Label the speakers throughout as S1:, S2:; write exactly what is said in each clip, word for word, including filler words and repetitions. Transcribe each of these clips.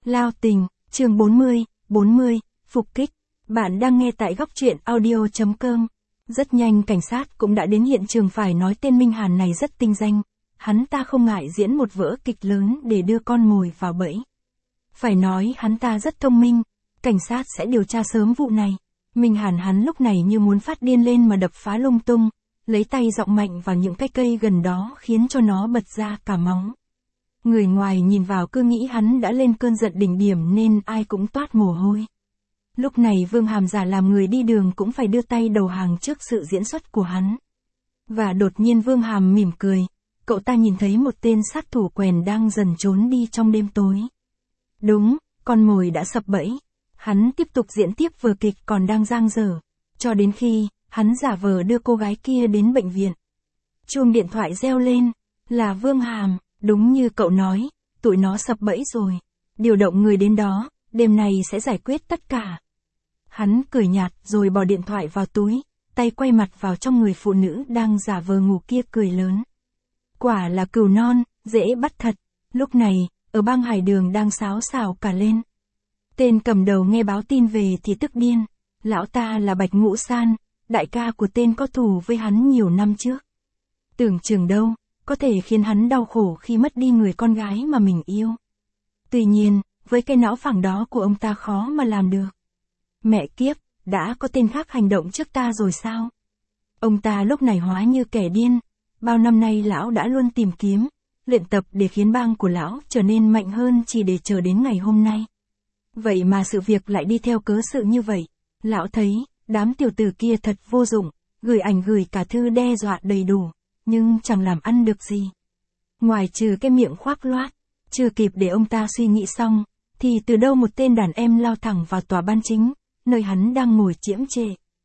S1: Lao tình, chương bốn mươi, bốn mươi, phục kích. Bạn đang nghe tại góc truyện audio chấm com. Rất nhanh cảnh sát cũng đã đến hiện trường, phải nói tên Minh Hàn này rất tinh danh. Hắn ta không ngại diễn một vở kịch lớn để đưa con mồi vào bẫy. Phải nói hắn ta rất thông minh, cảnh sát sẽ điều tra sớm vụ này. Minh Hàn hắn lúc này như muốn phát điên lên mà đập phá lung tung, lấy tay giọng mạnh vào những cái cây gần đó khiến cho nó bật ra cả máu. Người ngoài nhìn vào cứ nghĩ hắn đã lên cơn giận đỉnh điểm nên ai cũng toát mồ hôi. Lúc này Vương Hàm giả làm người đi đường cũng phải đưa tay đầu hàng trước sự diễn xuất của hắn. Và đột nhiên Vương Hàm mỉm cười, cậu ta nhìn thấy một tên sát thủ quèn đang dần trốn đi trong đêm tối. Đúng, con mồi đã sập bẫy. Hắn tiếp tục diễn tiếp vở kịch còn đang dang dở, cho đến khi hắn giả vờ đưa cô gái kia đến bệnh viện. Chuông điện thoại reo lên, là Vương Hàm. Đúng như cậu nói, tụi nó sập bẫy rồi. Điều động người đến đó, đêm này sẽ giải quyết tất cả. Hắn cười nhạt rồi bỏ điện thoại vào túi, tay quay mặt vào trong người phụ nữ đang giả vờ ngủ kia cười lớn. Quả là cừu non, dễ bắt thật. Lúc này, ở bang Hải Đường đang xáo xào cả lên. Tên cầm đầu nghe báo tin về thì tức điên. Lão ta là Bạch Ngũ San, đại ca của tên có thù với hắn nhiều năm trước. Tưởng chừng đâu có thể khiến hắn đau khổ khi mất đi người con gái mà mình yêu. Tuy nhiên, với cái não phẳng đó của ông ta khó mà làm được. Mẹ kiếp, đã có tên khác hành động trước ta rồi sao? Ông ta lúc này hóa như kẻ điên. Bao năm nay lão đã luôn tìm kiếm, luyện tập để khiến bang của lão trở nên mạnh hơn chỉ để chờ đến ngày hôm nay. Vậy mà sự việc lại đi theo cớ sự như vậy. Lão thấy, đám tiểu tử kia thật vô dụng, gửi ảnh gửi cả thư đe dọa đầy đủ. Nhưng chẳng làm ăn được gì. Ngoài trừ cái miệng khoác loát, chưa kịp để ông ta suy nghĩ xong, thì từ đâu một tên đàn em lao thẳng vào tòa ban chính, nơi hắn đang ngồi chiễm trệ.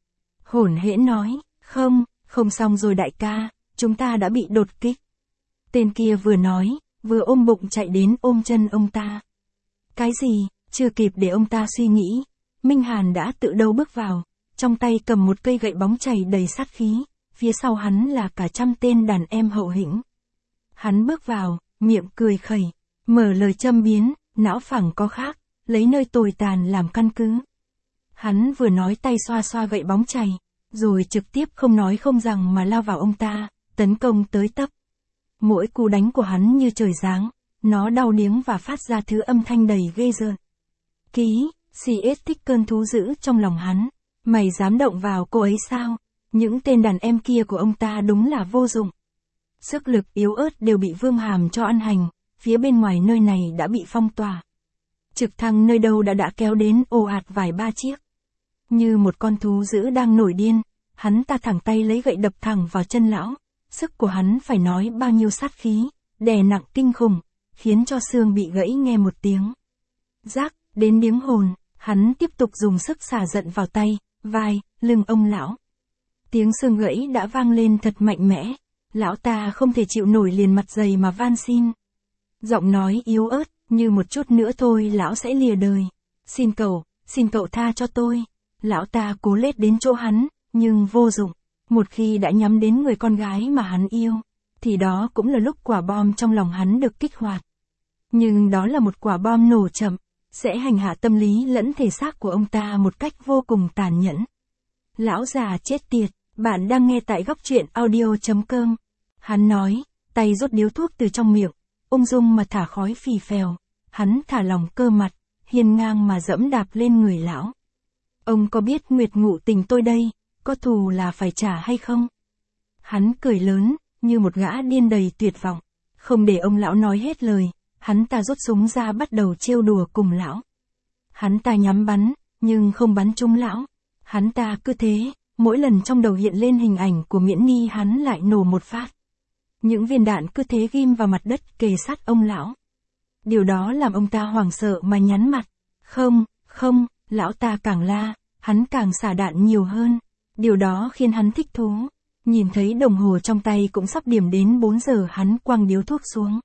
S1: Hổn hển nói, không, không xong rồi đại ca, chúng ta đã bị đột kích. Tên kia vừa nói, vừa ôm bụng chạy đến ôm chân ông ta. Cái gì, chưa kịp để ông ta suy nghĩ, Minh Hàn đã tự đâu bước vào, trong tay cầm một cây gậy bóng chảy đầy sát khí. Phía sau hắn là cả trăm tên đàn em hậu hĩnh. Hắn bước vào, miệng cười khẩy, mở lời châm biếm, não phẳng có khác, lấy nơi tồi tàn làm căn cứ. Hắn vừa nói tay xoa xoa gậy bóng chày, rồi trực tiếp không nói không rằng mà lao vào ông ta, tấn công tới tấp. Mỗi cú đánh của hắn như trời giáng, nó đau điếng và phát ra thứ âm thanh đầy ghê rợn. Ký, xê ét thích cơn thú dữ trong lòng hắn, mày dám động vào cô ấy sao? Những tên đàn em kia của ông ta đúng là vô dụng. Sức lực yếu ớt đều bị Vương Hàm cho ăn hành, phía bên ngoài nơi này đã bị phong tỏa. Trực thăng nơi đâu đã đã kéo đến ồ ạt vài ba chiếc. Như một con thú dữ đang nổi điên, hắn ta thẳng tay lấy gậy đập thẳng vào chân lão. Sức của hắn phải nói bao nhiêu sát khí, đè nặng kinh khủng, khiến cho xương bị gãy nghe một tiếng. Rác, đến điếng hồn, hắn tiếp tục dùng sức xả giận vào tay, vai, lưng ông lão. Tiếng xương gãy đã vang lên thật mạnh mẽ, lão ta không thể chịu nổi liền mặt dày mà van xin. Giọng nói yếu ớt, như một chút nữa thôi lão sẽ lìa đời. Xin cậu, xin cậu tha cho tôi. Lão ta cố lết đến chỗ hắn, nhưng vô dụng. Một khi đã nhắm đến người con gái mà hắn yêu, thì đó cũng là lúc quả bom trong lòng hắn được kích hoạt. Nhưng đó là một quả bom nổ chậm, sẽ hành hạ tâm lý lẫn thể xác của ông ta một cách vô cùng tàn nhẫn. Lão già chết tiệt. Bạn đang nghe tại góc truyện audio chấm com. Hắn nói, tay rút điếu thuốc từ trong miệng, ung dung mà thả khói phì phèo. Hắn thả lỏng cơ mặt, hiên ngang mà dẫm đạp lên người lão. Ông có biết Nguyệt Ngụ Tình tôi đây, có thù là phải trả hay không? Hắn cười lớn, như một gã điên đầy tuyệt vọng. Không để ông lão nói hết lời, hắn ta rút súng ra bắt đầu trêu đùa cùng lão. Hắn ta nhắm bắn, nhưng không bắn trúng lão. Hắn ta cứ thế. Mỗi lần trong đầu hiện lên hình ảnh của Miễn Ni hắn lại nổ một phát. Những viên đạn cứ thế ghim vào mặt đất kề sát ông lão. Điều đó làm ông ta hoảng sợ mà nhắn mặt. Không, không, lão ta càng la, hắn càng xả đạn nhiều hơn. Điều đó khiến hắn thích thú. Nhìn thấy đồng hồ trong tay cũng sắp điểm đến bốn giờ hắn quăng điếu thuốc xuống.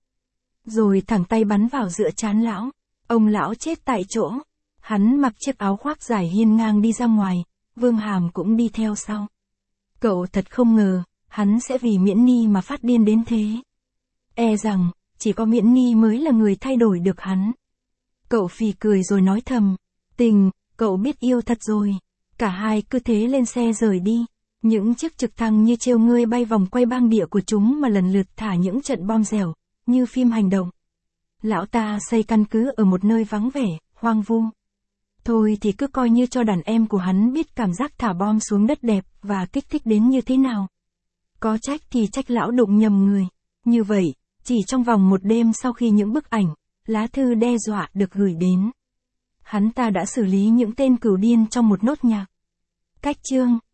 S1: Rồi thẳng tay bắn vào giữa trán lão. Ông lão chết tại chỗ. Hắn mặc chiếc áo khoác dài hiên ngang đi ra ngoài. Vương Hàm cũng đi theo sau. Cậu thật không ngờ, hắn sẽ vì Miễn Ni mà phát điên đến thế. E rằng, chỉ có Miễn Ni mới là người thay đổi được hắn. Cậu phì cười rồi nói thầm. Tình, cậu biết yêu thật rồi. Cả hai cứ thế lên xe rời đi. Những chiếc trực thăng như trêu ngươi bay vòng quay bang địa của chúng mà lần lượt thả những trận bom dẻo, như phim hành động. Lão ta xây căn cứ ở một nơi vắng vẻ, hoang vu. Thôi thì cứ coi như cho đàn em của hắn biết cảm giác thả bom xuống đất đẹp và kích thích đến như thế nào. Có trách thì trách lão đụng nhầm người. Như vậy, chỉ trong vòng một đêm sau khi những bức ảnh, lá thư đe dọa được gửi đến, hắn ta đã xử lý những tên cừu điên trong một nốt nhạc. Cách chương